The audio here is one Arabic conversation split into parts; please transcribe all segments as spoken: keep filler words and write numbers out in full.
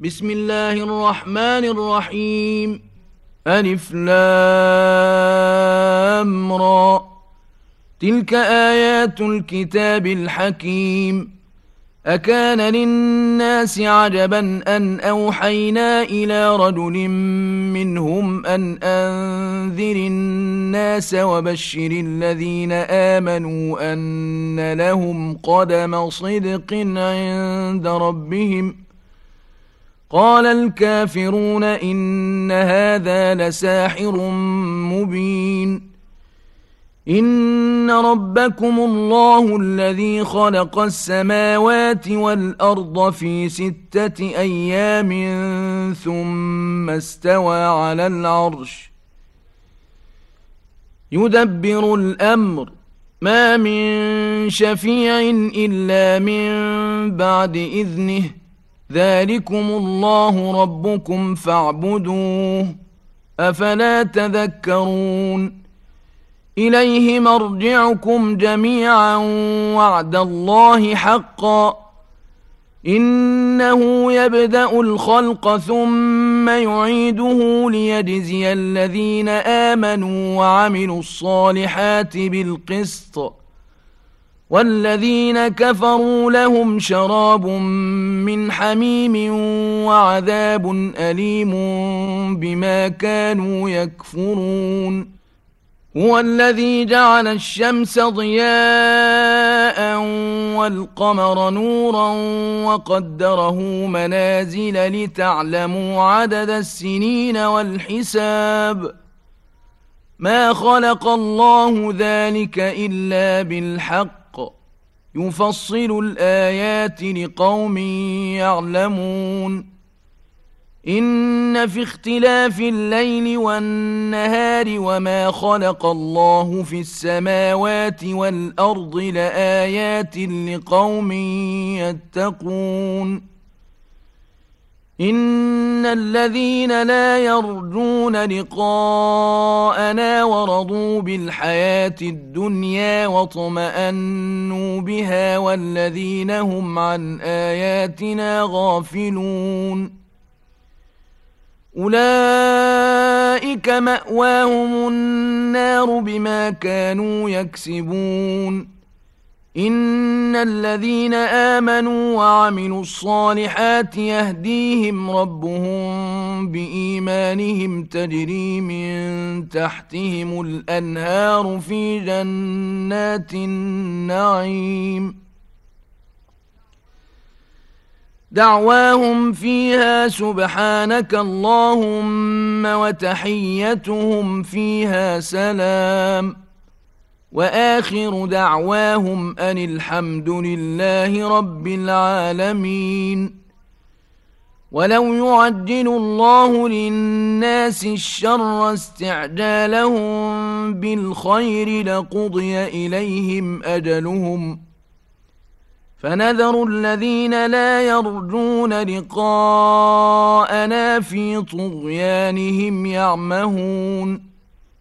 بسم الله الرحمن الرحيم. ألف لام را، تلك آيات الكتاب الحكيم. أكان للناس عجبا أن أوحينا إلى رجل منهم أن أنذر الناس وبشر الذين آمنوا أن لهم قدم صدق عند ربهم. قال الكافرون إن هذا لساحر مبين. إن ربكم الله الذي خلق السماوات والأرض في ستة أيام ثم استوى على العرش يدبر الأمر، ما من شفيع إلا من بعد إذنه، ذلكم الله ربكم فاعبدوه، أفلا تذكرون. إليه مرجعكم جميعا وعد الله حقا، إنه يبدأ الخلق ثم يعيده ليجزي الذين آمنوا وعملوا الصالحات بالقسط، والذين كفروا لهم شراب من حميم وعذاب أليم بما كانوا يكفرون. هو الذي جعل الشمس ضياء والقمر نورا وقدره منازل لتعلموا عدد السنين والحساب، ما خلق الله ذلك إلا بالحق، يفصل الآيات لقوم يعلمون. إن في اختلاف الليل والنهار وما خلق الله في السماوات والأرض لآيات لقوم يتقون. إن الذين لا يرجون لقاءنا ورضوا بالحياة الدنيا واطمأنوا بها والذين هم عن آياتنا غافلون، أولئك مأواهم النار بما كانوا يكسبون. إن الذين آمنوا وعملوا الصالحات يهديهم ربهم بإيمانهم تجري من تحتهم الأنهار في جنات النعيم، دعواهم فيها سبحانك اللهم وتحيتهم فيها سلام، وآخر دعواهم أن الحمد لله رب العالمين. ولو يعجل الله للناس الشر استعجالهم بالخير لقضي إليهم أجلهم، فنذر الذين لا يرجون لقاءنا في طغيانهم يعمهون.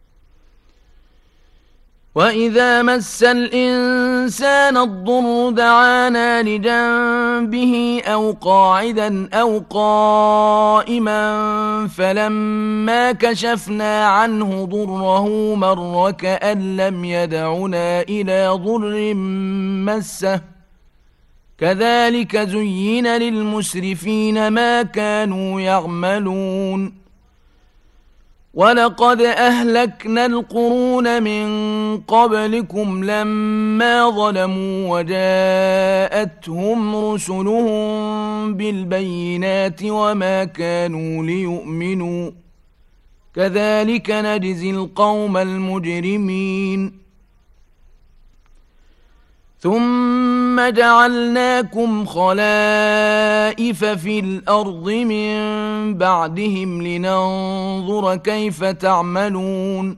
وإذا مس الإنسان الضر دعانا لجنبه أو قاعدا أو قائما فلما كشفنا عنه ضره مر كأن لم يدعنا إلى ضر مسه، كذلك زين للمسرفين ما كانوا يعملون. ولقد أهلكنا القرون من قبلكم لما ظلموا وجاءتهم رسلهم بالبينات وما كانوا ليؤمنوا، كذلك نجزي القوم المجرمين. ثم جعلناكم خلائف في الأرض من بعدهم لننظر كيف تعملون.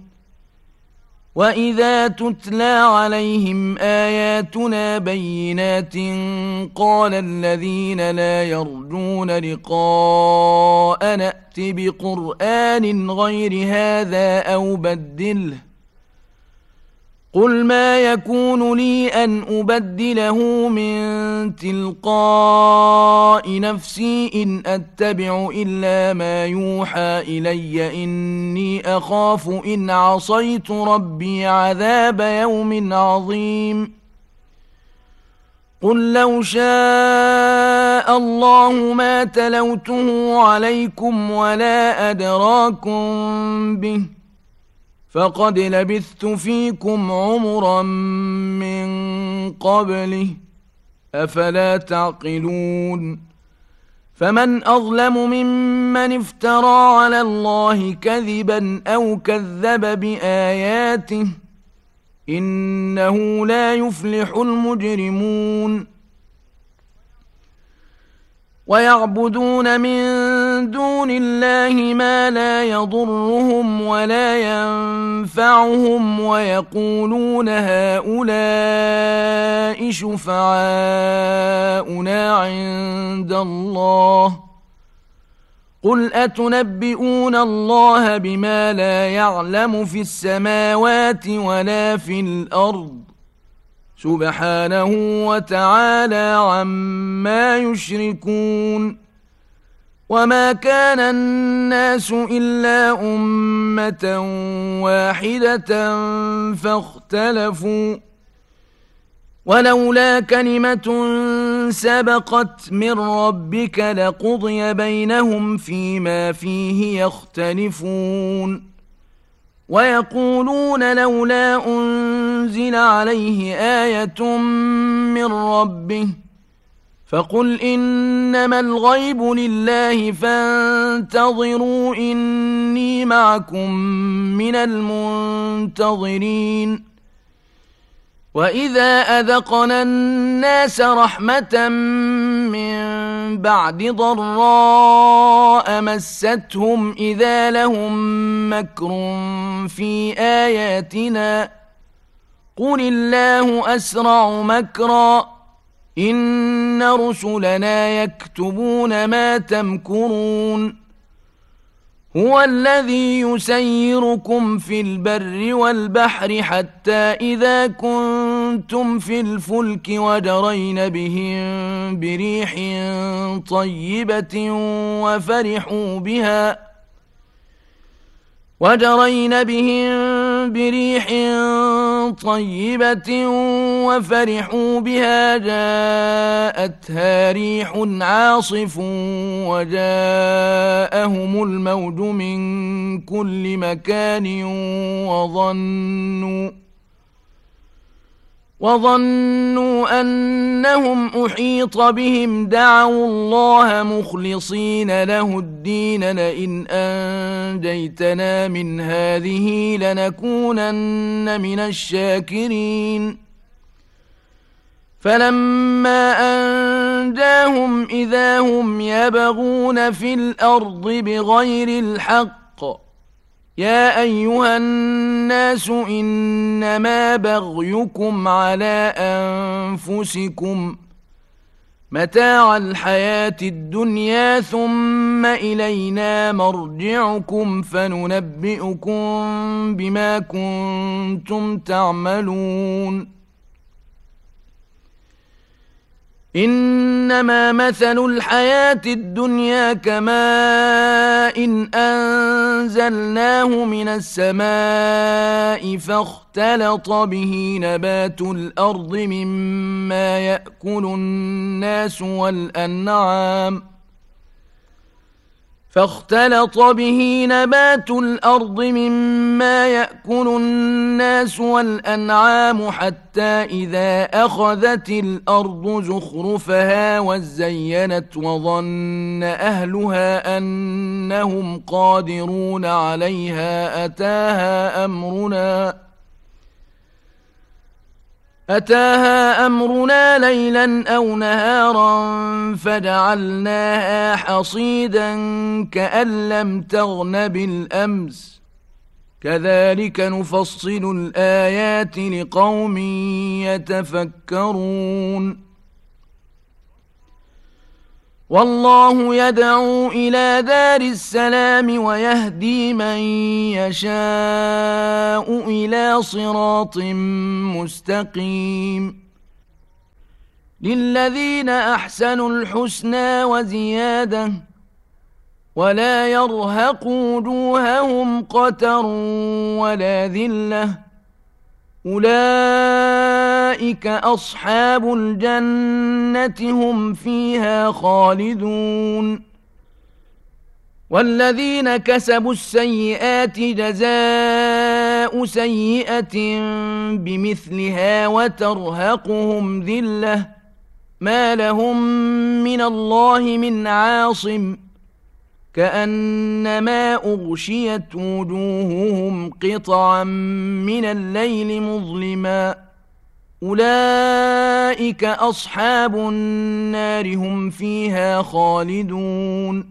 وإذا تتلى عليهم آياتنا بينات قال الذين لا يرجون لقاء نأت بقرآن غير هذا أو بدله قل ما يكون لي أن أبدله من تلقاء نفسي إن أتبع إلا ما يوحى إلي إني أخاف إن عصيت ربي عذاب يوم عظيم قل لو شاء الله ما تلوته عليكم ولا أدراكم به فقد لبثت فيكم عمرا من قبله أفلا تعقلون فمن أظلم ممن افترى على الله كذبا أو كذب بآياته إنه لا يفلح المجرمون ويعبدون من دون الله ما لا يضرهم ولا ينفعهم ويقولون هؤلاء شفعاؤنا عند الله قل أتنبئون الله بما لا يعلم في السماوات ولا في الأرض سبحانه وتعالى عما يشركون وما كان الناس إلا أمة واحدة فاختلفوا ولولا كلمة سبقت من ربك لقضي بينهم فيما فيه يختلفون ويقولون لولا أنزل عليه آية من ربه فقل إنما الغيب لله فانتظروا إني معكم من المنتظرين وإذا أذقنا الناس رحمة من بعد ضراء مستهم إذا لهم مكر في آياتنا قل الله أسرع مكرا إن رسلنا يكتبون ما تمكرون هو الذي يسيركم في البر والبحر حتى إذا كنتم في الفلك وجرين بهم بريح طيبة وفرحوا بها وجرين بهم بريح طيبة وفرحوا بها جاءتها ريح عاصف وجاءهم الموج من كل مكان وظنوا وظنوا أنهم أحيط بهم دعوا الله مخلصين له الدين لئن أنجيتنا من هذه لنكونن من الشاكرين فلما أنجاهم إذا هم يبغون في الأرض بغير الحق يا أيها الناس إنما بغيكم على أنفسكم متاع الحياة الدنيا ثم إلينا مرجعكم فننبئكم بما كنتم تعملون إنما مثل الحياة الدنيا كماء إن أنزلناه من السماء فاختلط به نبات الأرض مما يأكل الناس والأنعام فاختلط به نبات الأرض مما يأكل الناس والأنعام حتى إذا أخذت الأرض زخرفها وزينت وظن أهلها أنهم قادرون عليها أتاها أمرنا أتاها أمرنا ليلا أو نهارا فجعلناها حصيدا كأن لم تغن بالأمس كذلك نفصل الآيات لقوم يتفكرون والله يدعو إلى دار السلام ويهدي من يشاء إلى صراط مستقيم للذين أحسنوا الحسنى وزيادة ولا يرهق وجوههم قتر ولا ذلة أولئك أصحاب الجنة هم فيها خالدون والذين كسبوا السيئات جزاء سيئة بمثلها وترهقهم ذلة ما لهم من الله من عاصم كأنما أغشيت وجوههم قطعا من الليل مظلما أولئك أصحاب النار هم فيها خالدون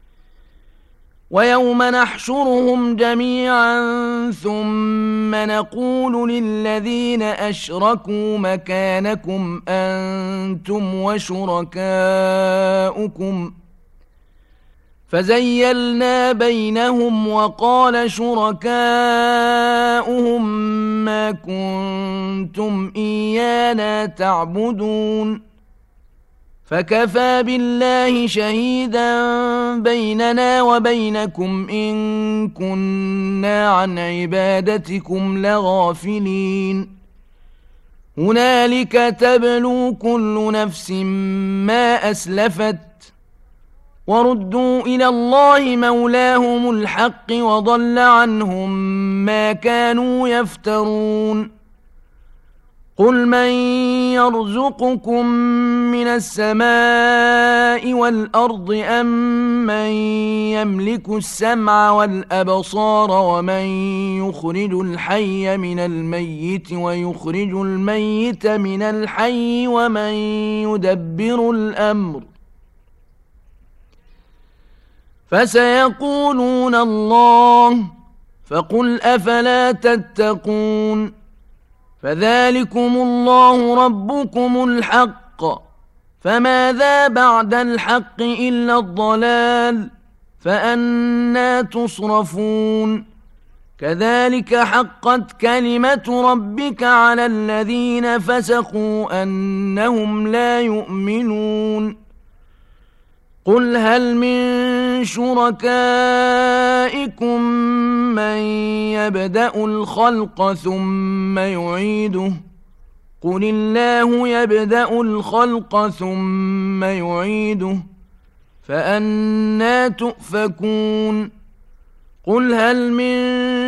ويوم نحشرهم جميعا ثم نقول للذين أشركوا مكانكم أنتم وشركاؤكم فزيلنا بينهم وقال شركاؤهم ما كنتم إيانا تعبدون فكفى بالله شهيدا بيننا وبينكم إن كنا عن عبادتكم لغافلين هنالك تبلو كل نفس ما أسلفت وردوا إلى الله مولاهم الحق وضل عنهم ما كانوا يفترون قل من يرزقكم من السماء والأرض أم من يملك السمع والأبصار ومن يخرج الحي من الميت ويخرج الميت من الحي ومن يدبر الأمر فسيقولون الله فقل أفلا تتقون فذلكم الله ربكم الحق فماذا بعد الحق إلا الضلال فأنى تصرفون كذلك حقت كلمة ربك على الذين فسقوا أنهم لا يؤمنون قل هل من شركائكم من يبدأ الخلق ثم يعيده قل الله يبدأ الخلق ثم يعيده فأنى تؤفكون قل هل من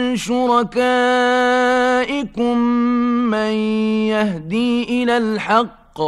شركائكم من يهدي إلى الحق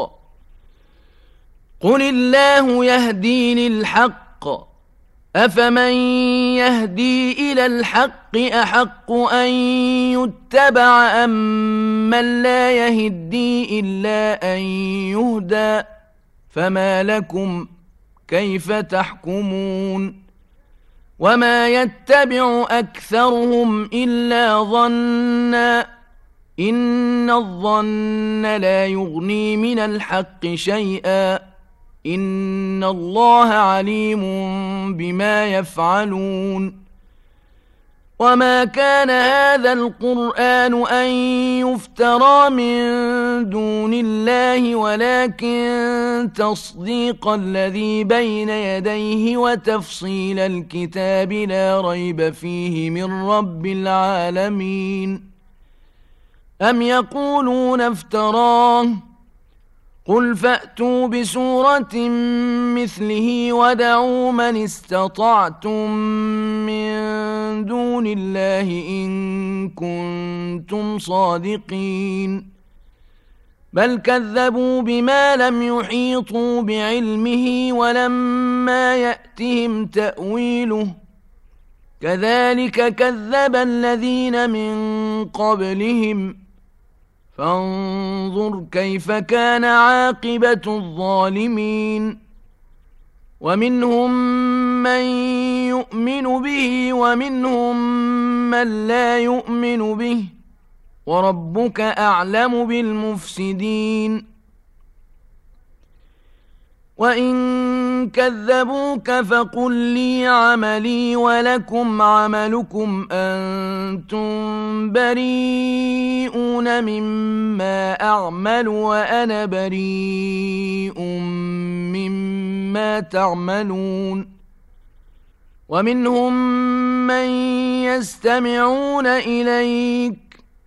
قل الله يهدي للحق أفمن يهدي إلى الحق أحق أن يتبع أم من لا يهدي إلا أن يهدى فما لكم كيف تحكمون وما يتبع أكثرهم إلا ظنا إن الظن لا يغني من الحق شيئا إن الله عليم بما يفعلون وما كان هذا القرآن أن يفترى من دون الله ولكن تصديق الذي بين يديه وتفصيل الكتاب لا ريب فيه من رب العالمين أم يقولون افتراه قل فأتوا بسورة مثله ودعوا من استطعتم من دون الله إن كنتم صادقين بل كذبوا بما لم يحيطوا بعلمه ولما يأتهم تأويله كذلك كذب الذين من قبلهم فانظر كيف كان عاقبة الظالمين ومنهم من يؤمن به ومنهم من لا يؤمن به وربك أعلم بالمفسدين وإن كذبوك فقل لي عملي ولكم عملكم أنتم بريئون مما أعمل وأنا بريء مما تعملون ومنهم من يستمعون إليك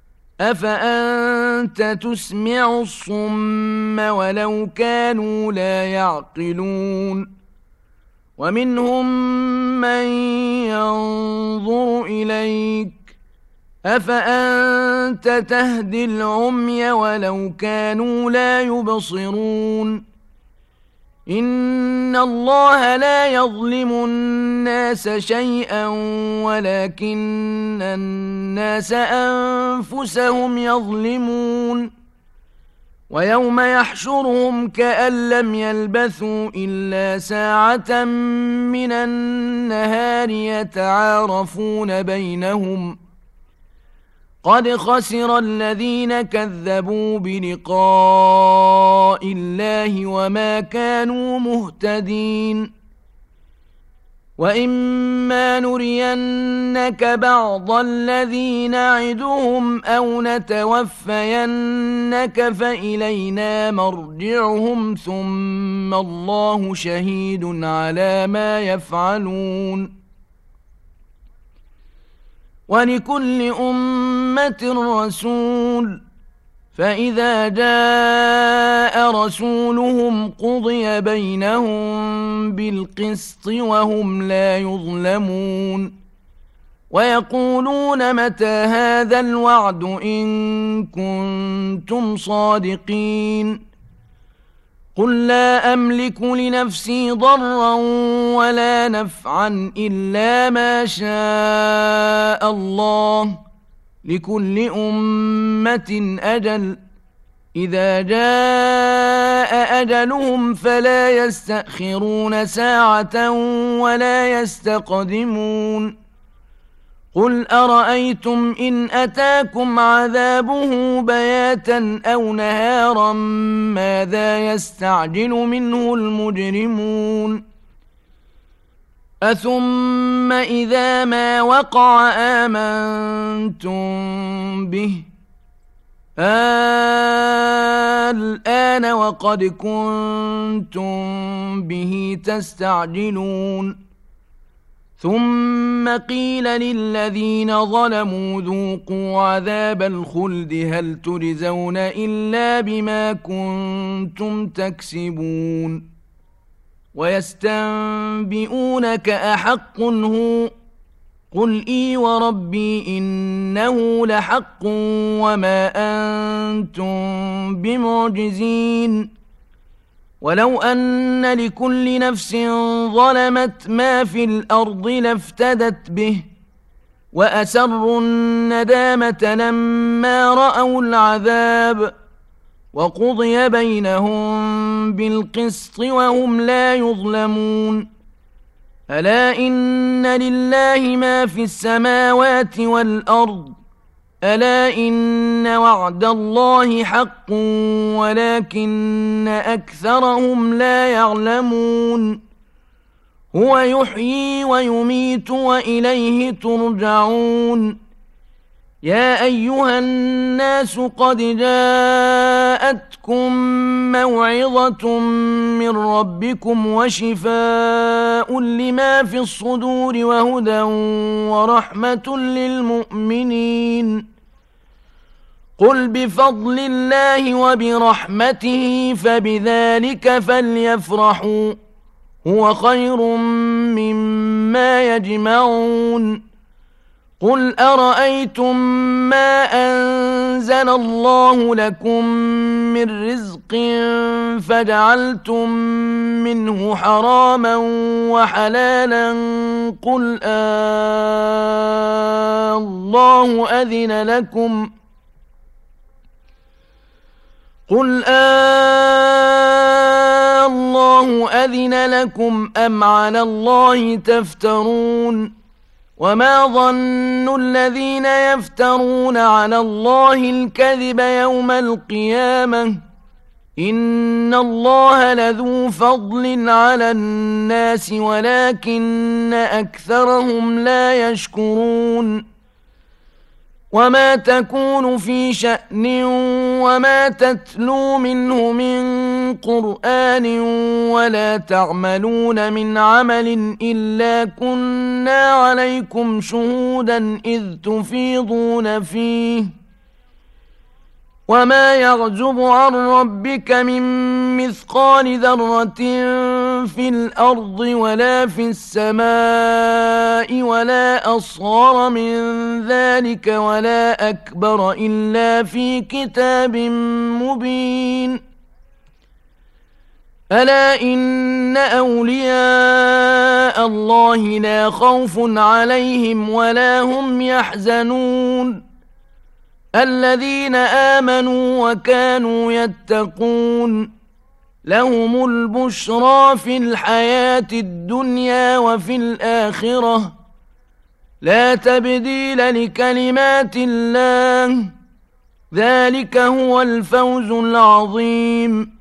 أفأنت تسمع الصم ولو كانوا لا يعقلون ومنهم من ينظر إليك أفأنت تهدي العمي ولو كانوا لا يبصرون إن الله لا يظلم الناس شيئا ولكن الناس أنفسهم يظلمون ويوم يحشرهم كأن لم يلبثوا إلا ساعة من النهار يتعارفون بينهم قد خسر الذين كذبوا بلقاء الله وما كانوا مهتدين وإما نرينك بعض الذي نعدهم أو نتوفينك فإلينا مرجعهم ثم الله شهيد على ما يفعلون ولكل أمة رسول فإذا جاء رسولهم قضي بينهم بالقسط وهم لا يظلمون ويقولون متى هذا الوعد إن كنتم صادقين قل لا أملك لنفسي ضرا ولا نفعا إلا ما شاء الله لكل أمة أجل إذا جاء أجلهم فلا يستأخرون ساعة ولا يستقدمون قل أرأيتم إن أتاكم عذابه بياتا أو نهارا ماذا يستعجل منه المجرمون أثم إذا ما وقع آمنتم به الآن وقد كنتم به تستعجلون ثم قيل للذين ظلموا ذوقوا عذاب الخلد هل تجزون إلا بما كنتم تكسبون ويستنبئونك أحق هو قل إي وربي إنه لحق وما أنتم بمعجزين ولو أن لكل نفس ظلمت ما في الأرض لافتدت به وأسروا الندامة لما رأوا العذاب وقضي بينهم بالقسط وهم لا يظلمون ألا إن لله ما في السماوات والأرض ألا إن وعد الله حق ولكن أكثرهم لا يعلمون هو يحيي ويميت وإليه ترجعون يا أيها الناس قد جاءتكم موعظة من ربكم وشفاء لما في الصدور وهدى ورحمة للمؤمنين قل بفضل الله وبرحمته فبذلك فليفرحوا هو خير مما يجمعون قل أرأيتم ما أنزل الله لكم من رزق فجعلتم منه حراما وحلالا قل آه الله أذن لكم قل آه الله أذن لكم أم على الله تفترون وما ظن الذين يفترون على الله الكذب يوم القيامة إن الله لذو فضل على الناس ولكن أكثرهم لا يشكرون وما تكون في شأن وما تتلو منه من قرآن ولا تعملون من عمل إلا كنا عليكم شهودا إذ تفيضون فيه وما يعزب عن ربك من مثقال ذرة في الأرض ولا في السماء ولا أصغر من ذلك ولا أكبر إلا في كتاب مبين ألا إن أولياء الله لا خوف عليهم ولا هم يحزنون الذين آمنوا وكانوا يتقون لهم البشرى في الحياة الدنيا وفي الآخرة لا تبديل لكلمات الله ذلك هو الفوز العظيم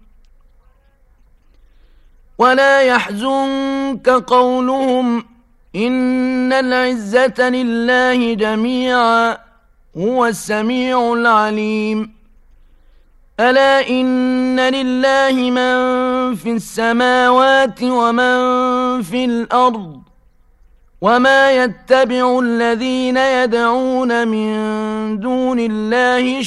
ولا يحزنك قولهم إن العزة لله جميعا هو السميع العليم ألا إن لله من في السماوات ومن في الأرض وما يتبع الذين يدعون من دون الله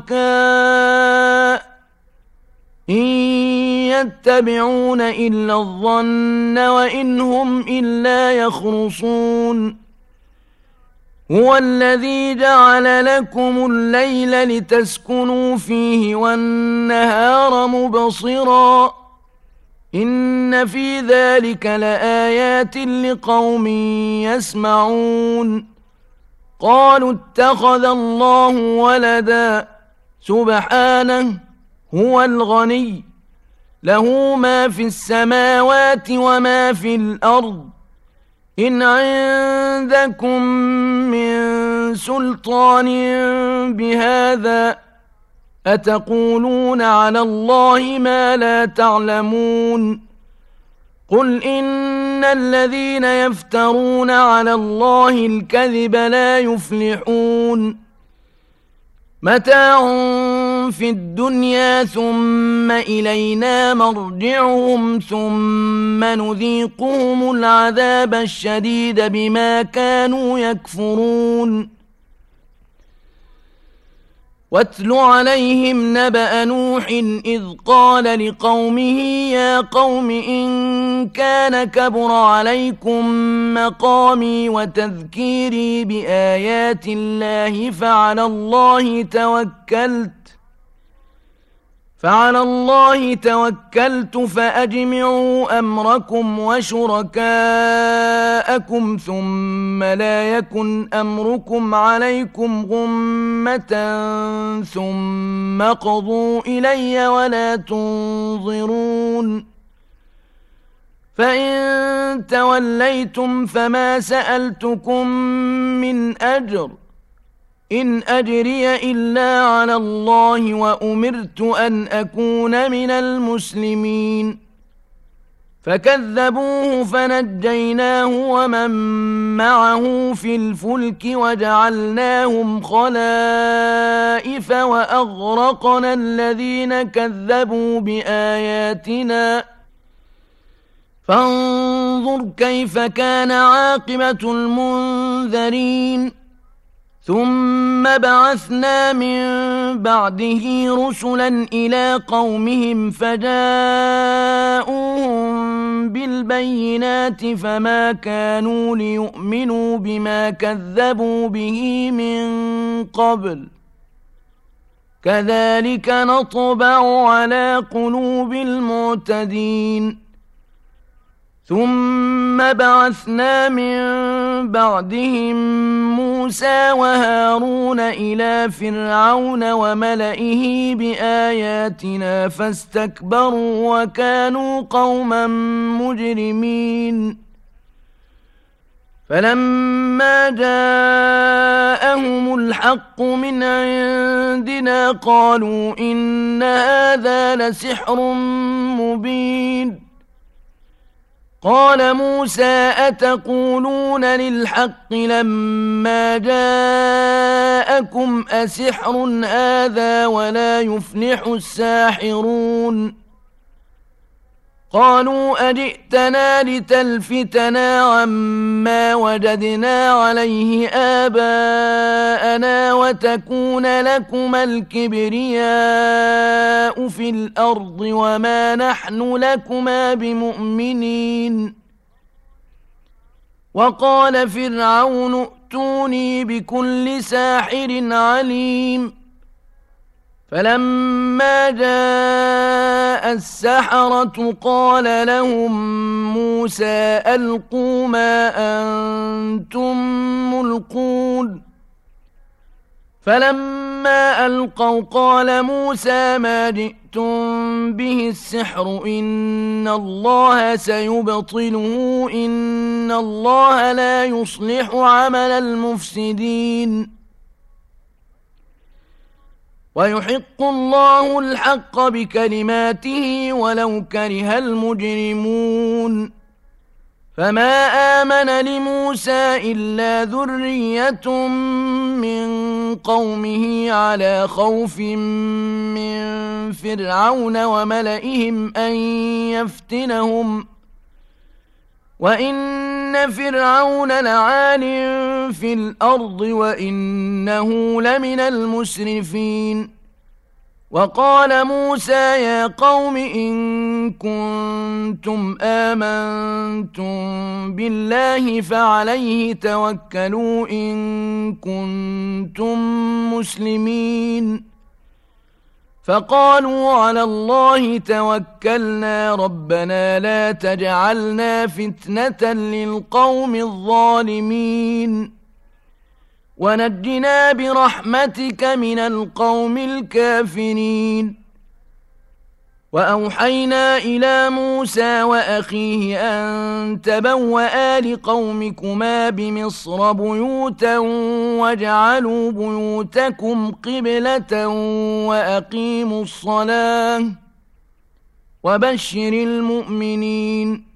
شركاء إن يتبعون إلا الظن وإن هم إلا يخرصون هو الذي جعل لكم الليل لتسكنوا فيه والنهار مبصرا إن في ذلك لآيات لقوم يسمعون قالوا اتخذ الله ولدا سبحانه هو الغني له ما في السماوات وما في الأرض إن عندكم من سلطان بهذا أتقولون على الله ما لا تعلمون قل إن الذين يفترون على الله الكذب لا يفلحون متاع في الدنيا ثم إلينا مرجعهم ثم نذيقهم العذاب الشديد بما كانوا يكفرون واتل عليهم نبأ نوح إذ قال لقومه يا قوم إن كان كبر عليكم مقامي وتذكيري بآيات الله فعلى الله توكلت فعلى الله توكلت فأجمعوا أمركم وشركاءكم ثم لا يكن أمركم عليكم غمة ثم قضوا إلي ولا تنظرون فإن توليتم فما سألتكم من أجر إن أجري إلا على الله وأمرت أن أكون من المسلمين فكذبوه فنجيناه ومن معه في الفلك وجعلناهم خلائف وأغرقنا الذين كذبوا بآياتنا فانظر كيف كان عاقبة المنذرين ثم بعثنا من بعده رسلا إلى قومهم فجاءوهم بالبينات فما كانوا ليؤمنوا بما كذبوا به من قبل كذلك نطبع على قلوب المعتدين ثم بعثنا من بعدهم موسى وهارون إلى فرعون وملئه بآياتنا فاستكبروا وكانوا قوما مجرمين فلما جاءهم الحق من عندنا قالوا إن هذا لسحر مبين قال موسى أتقولون للحق لما جاءكم أسحر هذا ولا يفلح الساحرون قالوا أجئتنا لتلفتنا عما وجدنا عليه آباءنا وتكون لكما الكبرياء في الأرض وما نحن لكما بمؤمنين وقال فرعون ائتوني بكل ساحر عليم فلما جاء السحرة قال لهم موسى ألقوا ما أنتم ملقون فلما ألقوا قال موسى ما جئتم به السحر إن الله سيبطله إن الله لا يصلح عمل المفسدين ويحق الله الحق بكلماته ولو كره المجرمون فما آمن لموسى إلا ذرية من قومه على خوف من فرعون وملئهم أن يفتنهم وإن فرعون لعال في الأرض وإنه لمن المسرفين وقال موسى يا قوم إن كنتم آمنتم بالله فعليه توكلوا إن كنتم مسلمين فقالوا على الله توكلنا ربنا لا تجعلنا فتنة للقوم الظالمين ونجنا برحمتك من القوم الكافرين وأوحينا إلى موسى وأخيه أن تبوأ لقومكما بمصر بيوتا واجعلوا بيوتكم قبلة وأقيموا الصلاة وبشر المؤمنين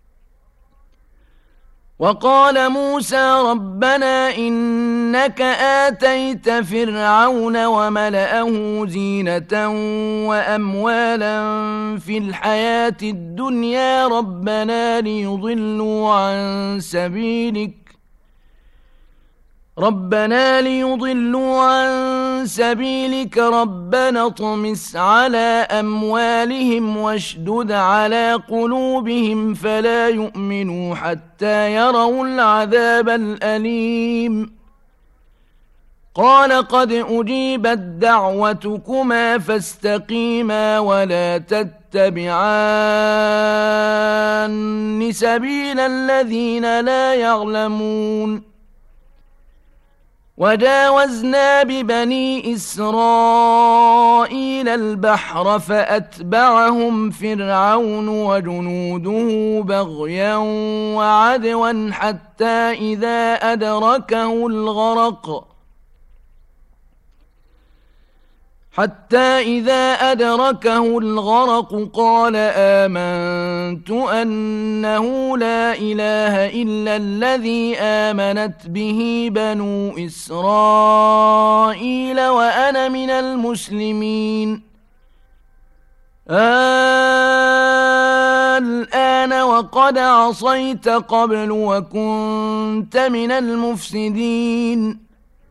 وقال موسى ربنا إنك آتيت فرعون وملأه زينة وأموالا في الحياة الدنيا ربنا ليضلوا عن سبيلك ربنا ليضلوا عن سبيلك ربنا اطمس على أموالهم واشدد على قلوبهم فلا يؤمنوا حتى يروا العذاب الأليم قال قد أجيبت دعوتكما فاستقيما ولا تتبعان سبيل الذين لا يعلمون وجاوزنا ببني إسرائيل البحر فأتبعهم فرعون وجنوده بغيا وعدوا حتى إذا أدركه الغرق حتى إذا أدركه الغرق قال آمنت أنه لا إله إلا الذي آمنت به بنو إسرائيل وأنا من المسلمين الآن وقد عصيت قبل وكنت من المفسدين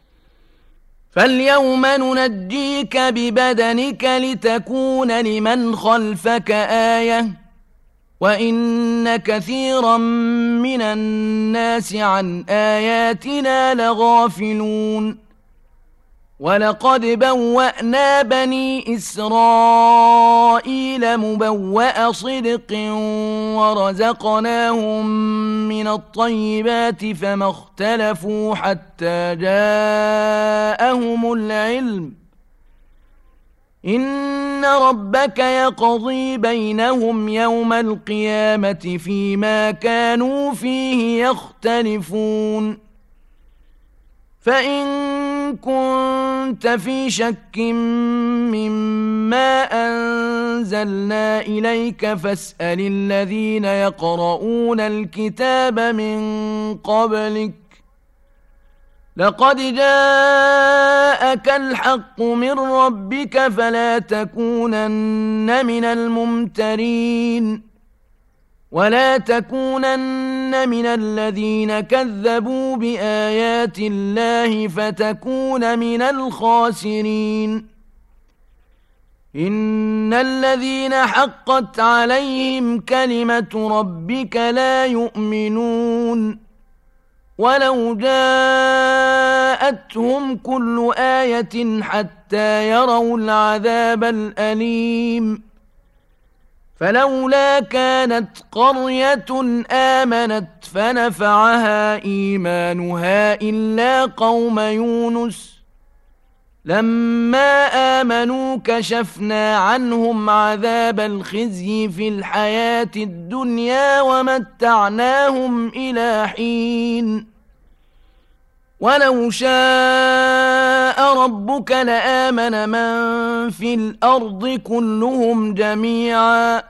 فاليوم ننجيك ببدنك لتكون لمن خلفك آية وإن كثيرا من الناس عن آياتنا لغافلون ولقد بوأنا بني إسرائيل مبوأ صدق ورزقناهم من الطيبات فما اختلفوا حتى جاءهم العلم إن ربك يقضي بينهم يوم القيامة فيما كانوا فيه يختلفون فإن كنت في شك مما أنزلنا إليك فاسأل الذين يقرؤون الكتاب من قبلك لقد جاءك الحق من ربك فلا تكونن من الممترين ولا تكونن من الذين كذبوا بآيات الله فتكون من الخاسرين إن الذين حقت عليهم كلمة ربك لا يؤمنون ولو جاءتهم كل آية حتى يروا العذاب الأليم فلولا كانت قرية آمنت فنفعها إيمانها إلا قوم يونس لما آمنوا كشفنا عنهم عذاب الخزي في الحياة الدنيا ومتعناهم إلى حين ولو شاء ربك لآمن من في الأرض كلهم جميعا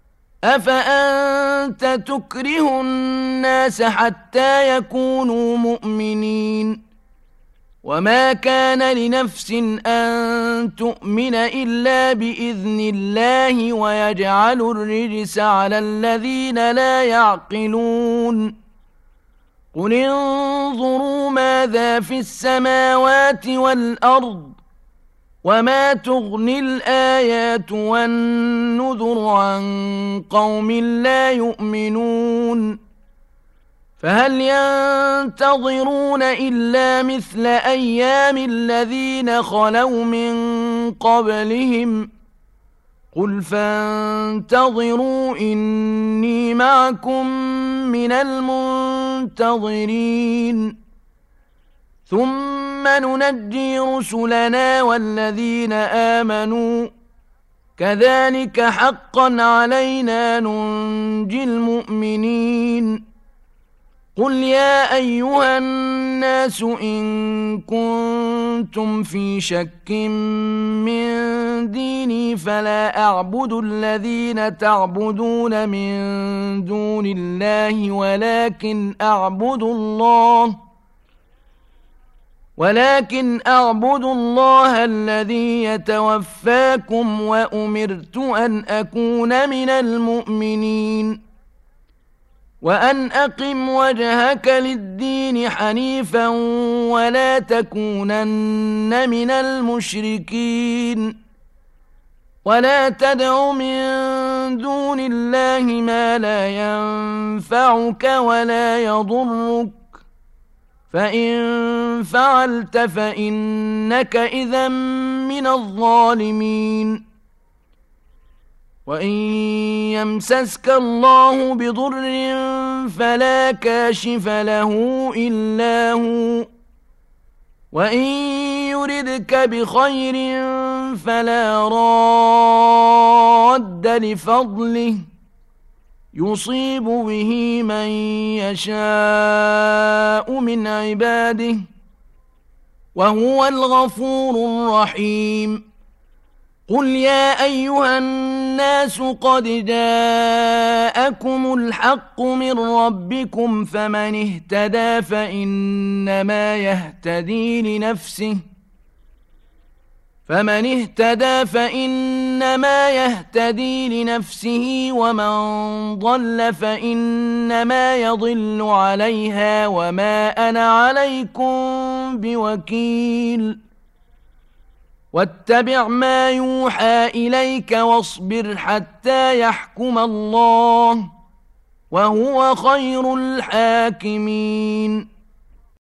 أفأنت تكره الناس حتى يكونوا مؤمنين وما كان لنفس أن تؤمن إلا بإذن الله ويجعل الرجس على الذين لا يعقلون قل انظروا ماذا في السماوات والأرض وما تغني الآيات والنذر عن قوم لا يؤمنون فهل ينتظرون إلا مثل أيام الذين خلوا من قبلهم قل فانتظروا إني معكم من المنتظرين ثم ننجي رسلنا والذين آمنوا كذلك حقا علينا ننجي المؤمنين قل يا أيها الناس إن كنتم في شك من ديني فلا أعبد الذين تعبدون من دون الله ولكن أعبد الله ولكن أعبد الله الذي يتوفاكم وأمرت أن أكون من المؤمنين وأن أقم وجهك للدين حنيفا ولا تكونن من المشركين ولا تدع من دون الله ما لا ينفعك ولا يضرك فإن فعلت فإنك إذا من الظالمين وإن يمسسك الله بضر فلا كاشف له إلا هو وإن يردك بخير فلا راد لفضله يصيب به من يشاء من عباده وهو الغفور الرحيم قل يا أيها الناس قد جاءكم الحق من ربكم فمن اهتدى فإنما يهتدي لنفسه فمن اهتدى فإنما يهتدي لنفسه ومن ضل فإنما يضل عليها وما أنا عليكم بوكيل واتبع ما يوحى إليك واصبر حتى يحكم الله وهو خير الحاكمين